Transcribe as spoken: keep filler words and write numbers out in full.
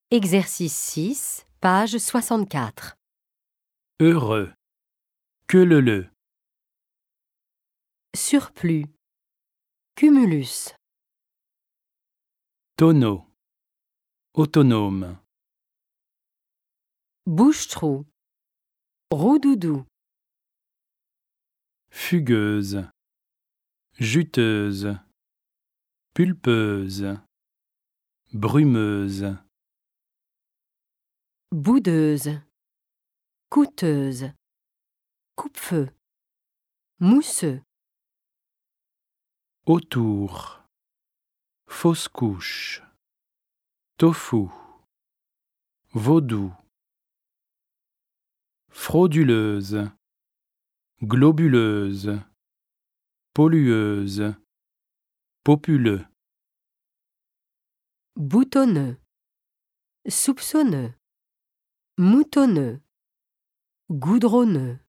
Exercice six, page soixante-quatre. Heureux. Que le le. Surplus. Cumulus. Tonneau. Autonome. Bouche-trou. Roux-doudou. Fugueuse. Juteuse. Pulpeuse. Brumeuse. Boudeuse. Coûteuse. Coupe-feu. Mousseux. Autour. Fausse couche. Tofu. Vaudou. Frauduleuse. Globuleuse. Pollueuse. Populeux. Boutonneux. Soupçonneux. Moutonneux. Goudronneux.